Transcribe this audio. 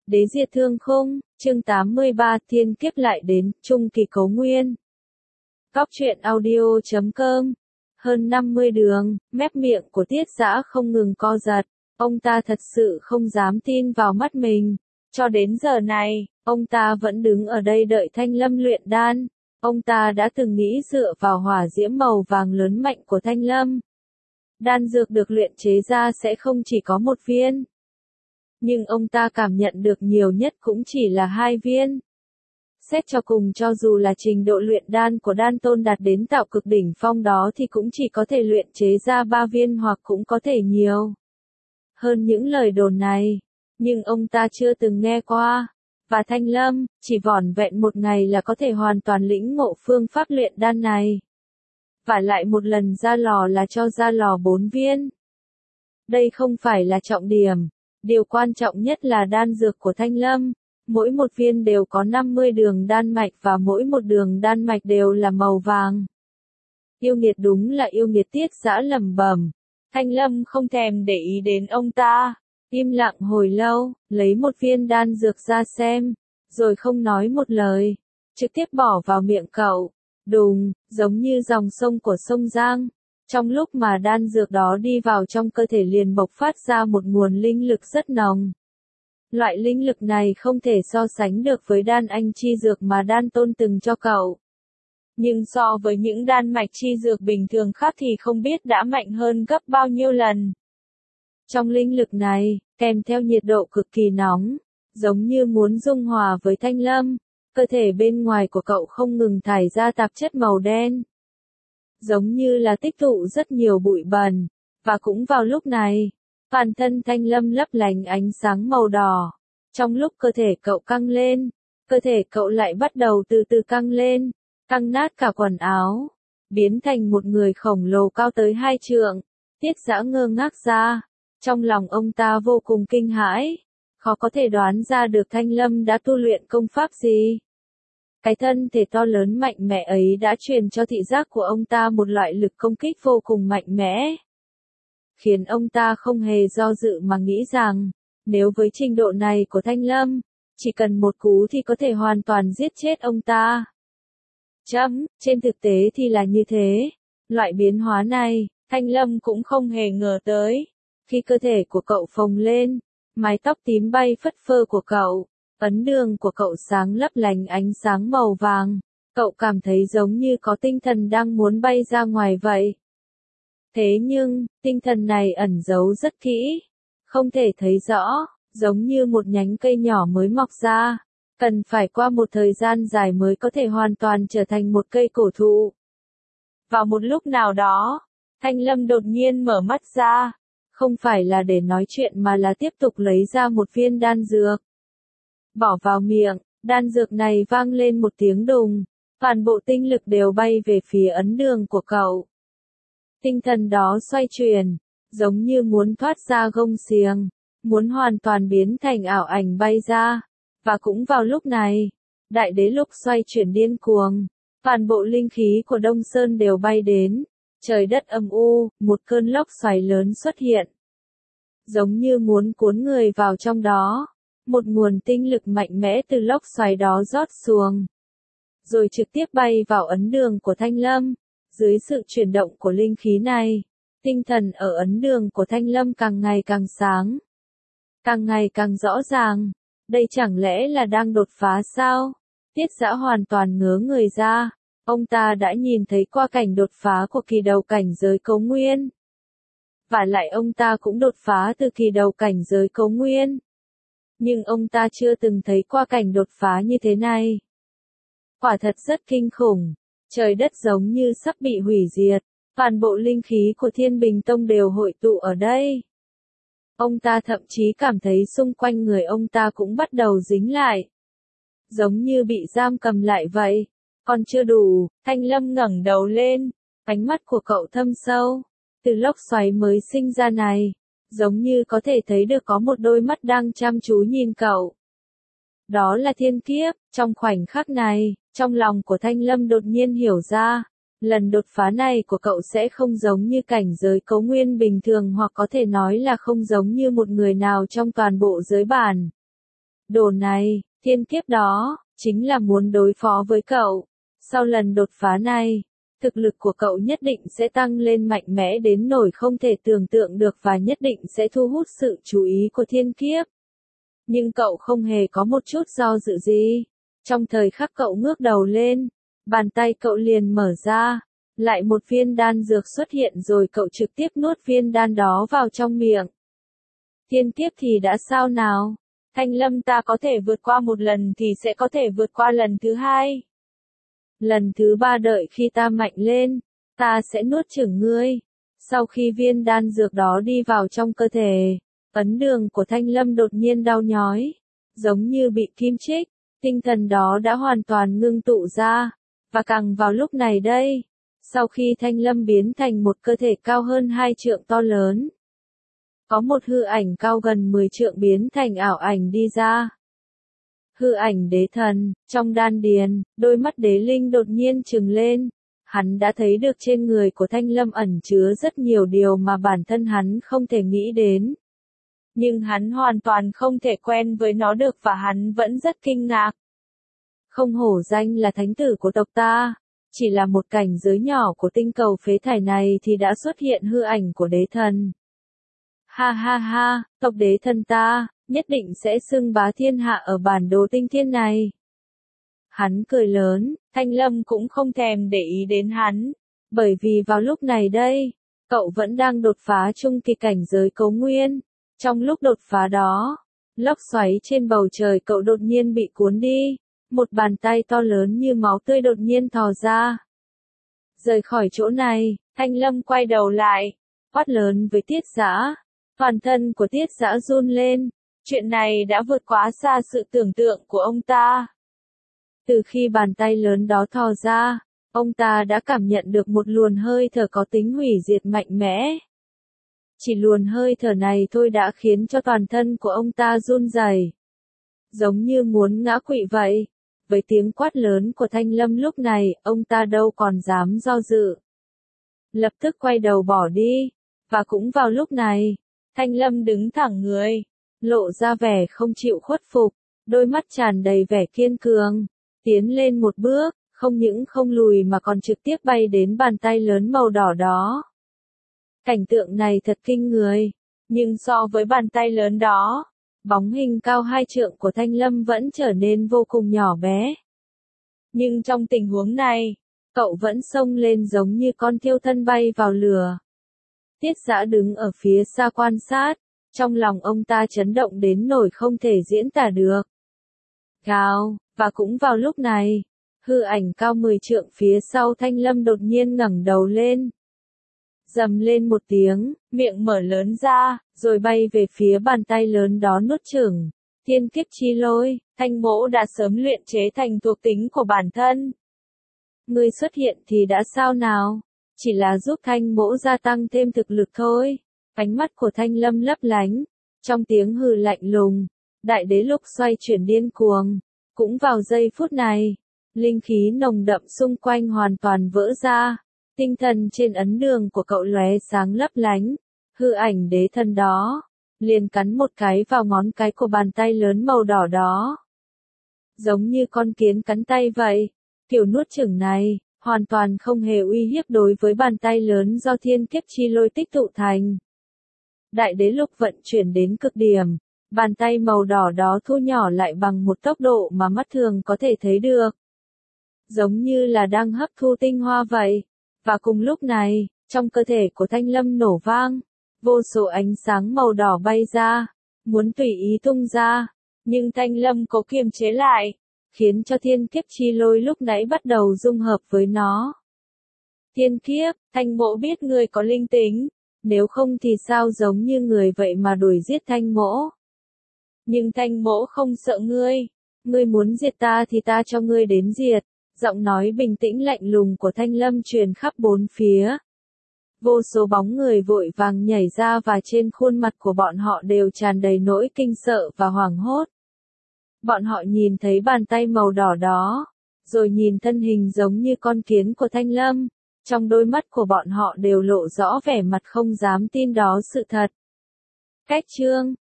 Đế diệt thương khung, chương 83 thiên kiếp lại đến, trung kỳ cấu nguyên. Cóc truyện audio.com. Hơn 50 đường, mép miệng của Tiết Dã không ngừng co giật. Ông ta thật sự không dám tin vào mắt mình. Cho đến giờ này, ông ta vẫn đứng ở đây đợi Thanh Lâm luyện đan. Ông ta đã từng nghĩ dựa vào hỏa diễm màu vàng lớn mạnh của Thanh Lâm, đan dược được luyện chế ra sẽ không chỉ có một viên. Nhưng ông ta cảm nhận được nhiều nhất cũng chỉ là 2 viên. Xét cho cùng cho dù là trình độ luyện đan của đan tôn đạt đến tạo cực đỉnh phong đó thì cũng chỉ có thể luyện chế ra 3 viên hoặc cũng có thể nhiều hơn những lời đồn này. Nhưng ông ta chưa từng nghe qua. Và Thanh Lâm, chỉ vỏn vẹn một ngày là có thể hoàn toàn lĩnh ngộ phương pháp luyện đan này. Và lại một lần ra lò là cho ra lò 4 viên. Đây không phải là trọng điểm. Điều quan trọng nhất là đan dược của Thanh Lâm. Mỗi một viên đều có 50 đường đan mạch và mỗi một đường đan mạch đều là màu vàng. Yêu nghiệt, đúng là yêu nghiệt, Tiết Dã lẩm bẩm. Thanh Lâm không thèm để ý đến ông ta. Im lặng hồi lâu, lấy một viên đan dược ra xem, rồi không nói một lời, trực tiếp bỏ vào miệng cậu. Đùng, giống như dòng sông của sông Giang. Trong lúc mà đan dược đó đi vào trong cơ thể liền bộc phát ra một nguồn linh lực rất nồng. Loại linh lực này không thể so sánh được với đan anh chi dược mà đan tôn từng cho cậu. Nhưng so với những đan mạch chi dược bình thường khác thì không biết đã mạnh hơn gấp bao nhiêu lần. Trong linh lực này, kèm theo nhiệt độ cực kỳ nóng, giống như muốn dung hòa với Thanh Lâm, cơ thể bên ngoài của cậu không ngừng thải ra tạp chất màu đen. Giống như là tích tụ rất nhiều bụi bẩn, và cũng vào lúc này, toàn thân Thanh Lâm lấp lánh ánh sáng màu đỏ. Trong lúc cơ thể cậu căng lên, cơ thể cậu lại bắt đầu từ từ căng lên, căng nát cả quần áo, biến thành một người khổng lồ cao tới 2 trượng. Tiết Dã ngơ ngác ra, trong lòng ông ta vô cùng kinh hãi, khó có thể đoán ra được Thanh Lâm đã tu luyện công pháp gì. Cái thân thể to lớn mạnh mẽ ấy đã truyền cho thị giác của ông ta một loại lực công kích vô cùng mạnh mẽ, khiến ông ta không hề do dự mà nghĩ rằng, nếu với trình độ này của Thanh Lâm, chỉ cần một cú thì có thể hoàn toàn giết chết ông ta. Trên thực tế thì là như thế. Loại biến hóa này, Thanh Lâm cũng không hề ngờ tới. Khi cơ thể của cậu phồng lên, mái tóc tím bay phất phơ của cậu, ấn đường của cậu sáng lấp lánh ánh sáng màu vàng, cậu cảm thấy giống như có tinh thần đang muốn bay ra ngoài vậy. Thế nhưng, tinh thần này ẩn giấu rất kỹ, không thể thấy rõ, giống như một nhánh cây nhỏ mới mọc ra, cần phải qua một thời gian dài mới có thể hoàn toàn trở thành một cây cổ thụ. Vào một lúc nào đó, Thanh Lâm đột nhiên mở mắt ra, không phải là để nói chuyện mà là tiếp tục lấy ra một viên đan dược. Bỏ vào miệng, đan dược này vang lên một tiếng đùng, toàn bộ tinh lực đều bay về phía ấn đường của cậu. Tinh thần đó xoay chuyển, giống như muốn thoát ra gông xiềng, muốn hoàn toàn biến thành ảo ảnh bay ra. Và cũng vào lúc này, đại đế lục xoay chuyển điên cuồng, toàn bộ linh khí của Đông Sơn đều bay đến, trời đất âm u, một cơn lốc xoáy lớn xuất hiện. Giống như muốn cuốn người vào trong đó, một nguồn tinh lực mạnh mẽ từ lốc xoáy đó rót xuống, rồi trực tiếp bay vào ấn đường của Thanh Lâm. Dưới sự chuyển động của linh khí này, tinh thần ở ấn đường của Thanh Lâm càng ngày càng sáng, càng ngày càng rõ ràng. Đây chẳng lẽ là đang đột phá sao? Tiết Dã hoàn toàn ngớ người ra, ông ta đã nhìn thấy qua cảnh đột phá của kỳ đầu cảnh giới cấu nguyên. Và lại ông ta cũng đột phá từ kỳ đầu cảnh giới cấu nguyên. Nhưng ông ta chưa từng thấy qua cảnh đột phá như thế này. Quả thật rất kinh khủng, trời đất giống như sắp bị hủy diệt, toàn bộ linh khí của Thiên Bình Tông đều hội tụ ở đây. Ông ta thậm chí cảm thấy xung quanh người ông ta cũng bắt đầu dính lại, giống như bị giam cầm lại vậy. Còn chưa đủ, Thanh Lâm ngẩng đầu lên, ánh mắt của cậu thâm sâu, từ lốc xoáy mới sinh ra này, giống như có thể thấy được có một đôi mắt đang chăm chú nhìn cậu. Đó là thiên kiếp. Trong khoảnh khắc này, trong lòng của Thanh Lâm đột nhiên hiểu ra, lần đột phá này của cậu sẽ không giống như cảnh giới cấu nguyên bình thường, hoặc có thể nói là không giống như một người nào trong toàn bộ giới bản. Đồ này, thiên kiếp đó, chính là muốn đối phó với cậu. Sau lần đột phá này, thực lực của cậu nhất định sẽ tăng lên mạnh mẽ đến nỗi không thể tưởng tượng được và nhất định sẽ thu hút sự chú ý của thiên kiếp. Nhưng cậu không hề có một chút do dự gì. Trong thời khắc cậu ngước đầu lên, bàn tay cậu liền mở ra, lại một viên đan dược xuất hiện rồi cậu trực tiếp nuốt viên đan đó vào trong miệng. Thiên kiếp thì đã sao nào? Thanh Lâm, ta có thể vượt qua một lần thì sẽ có thể vượt qua lần thứ hai. Lần thứ ba đợi khi ta mạnh lên, ta sẽ nuốt chửng ngươi. Sau khi viên đan dược đó đi vào trong cơ thể, ấn đường của Thanh Lâm đột nhiên đau nhói, giống như bị kim chích, tinh thần đó đã hoàn toàn ngưng tụ ra, và càng vào lúc này đây, sau khi Thanh Lâm biến thành một cơ thể cao hơn 2 trượng to lớn, có một hư ảnh cao gần 10 trượng biến thành ảo ảnh đi ra. Hư ảnh đế thần, trong đan điền, đôi mắt đế linh đột nhiên trừng lên. Hắn đã thấy được trên người của Thanh Lâm ẩn chứa rất nhiều điều mà bản thân hắn không thể nghĩ đến. Nhưng hắn hoàn toàn không thể quen với nó được và hắn vẫn rất kinh ngạc. Không hổ danh là thánh tử của tộc ta, chỉ là một cảnh giới nhỏ của tinh cầu phế thải này thì đã xuất hiện hư ảnh của đế thần. Ha ha ha, tộc đế thần ta, nhất định sẽ xưng bá thiên hạ ở bản đồ tinh thiên này. Hắn cười lớn, Thanh Lâm cũng không thèm để ý đến hắn, bởi vì vào lúc này đây, cậu vẫn đang đột phá trung kỳ cảnh giới cấu nguyên. Trong lúc đột phá đó, lốc xoáy trên bầu trời cậu đột nhiên bị cuốn đi, một bàn tay to lớn như máu tươi đột nhiên thò ra. Rời khỏi chỗ này, Thanh Lâm quay đầu lại, quát lớn với Tiết Dã. Toàn thân của Tiết Dã run lên, chuyện này đã vượt quá xa sự tưởng tượng của ông ta. Từ khi bàn tay lớn đó thò ra, ông ta đã cảm nhận được một luồng hơi thở có tính hủy diệt mạnh mẽ. Chỉ luồng hơi thở này thôi đã khiến cho toàn thân của ông ta run rẩy, giống như muốn ngã quỵ vậy. Với tiếng quát lớn của Thanh Lâm lúc này, ông ta đâu còn dám do dự. Lập tức quay đầu bỏ đi, và cũng vào lúc này, Thanh Lâm đứng thẳng người, lộ ra vẻ không chịu khuất phục, đôi mắt tràn đầy vẻ kiên cường, tiến lên một bước, không những không lùi mà còn trực tiếp bay đến bàn tay lớn màu đỏ đó. Cảnh tượng này thật kinh người, nhưng so với bàn tay lớn đó, bóng hình cao 2 trượng của Thanh Lâm vẫn trở nên vô cùng nhỏ bé. Nhưng trong tình huống này, cậu vẫn xông lên giống như con thiêu thân bay vào lửa. Tiết Dã đứng ở phía xa quan sát, trong lòng ông ta chấn động đến nỗi không thể diễn tả được. Gào, và cũng vào lúc này, hư ảnh cao 10 trượng phía sau Thanh Lâm đột nhiên ngẩng đầu lên. Rầm lên một tiếng, miệng mở lớn ra, rồi bay về phía bàn tay lớn đó nuốt chửng. Thiên kiếp chi lôi, Thanh Mỗ đã sớm luyện chế thành thuộc tính của bản thân. Ngươi xuất hiện thì đã sao nào? Chỉ là giúp Thanh Mỗ gia tăng thêm thực lực thôi. Ánh mắt của Thanh Lâm lấp lánh, trong tiếng hừ lạnh lùng, đại đế lục xoay chuyển điên cuồng. Cũng vào giây phút này, linh khí nồng đậm xung quanh hoàn toàn vỡ ra. Tinh thần trên ấn đường của cậu lóe sáng lấp lánh, hư ảnh đế thần đó, liền cắn một cái vào ngón cái của bàn tay lớn màu đỏ đó. Giống như con kiến cắn tay vậy, kiểu nuốt chửng này, hoàn toàn không hề uy hiếp đối với bàn tay lớn do thiên kiếp chi lôi tích tụ thành. Đại đế lục vận chuyển đến cực điểm, bàn tay màu đỏ đó thu nhỏ lại bằng một tốc độ mà mắt thường có thể thấy được. Giống như là đang hấp thu tinh hoa vậy. Và cùng lúc này, trong cơ thể của Thanh Lâm nổ vang, vô số ánh sáng màu đỏ bay ra, muốn tùy ý tung ra, nhưng Thanh Lâm cố kiềm chế lại, khiến cho thiên kiếp chi lôi lúc nãy bắt đầu dung hợp với nó. Thiên kiếp, Thanh Mỗ biết người có linh tính, nếu không thì sao giống như người vậy mà đuổi giết Thanh Mỗ. Nhưng Thanh Mỗ không sợ ngươi muốn diệt ta thì ta cho ngươi đến diệt. Giọng nói bình tĩnh lạnh lùng của Thanh Lâm truyền khắp bốn phía. Vô số bóng người vội vàng nhảy ra và trên khuôn mặt của bọn họ đều tràn đầy nỗi kinh sợ và hoảng hốt. Bọn họ nhìn thấy bàn tay màu đỏ đó, rồi nhìn thân hình giống như con kiến của Thanh Lâm. Trong đôi mắt của bọn họ đều lộ rõ vẻ mặt không dám tin đó sự thật. Cách chương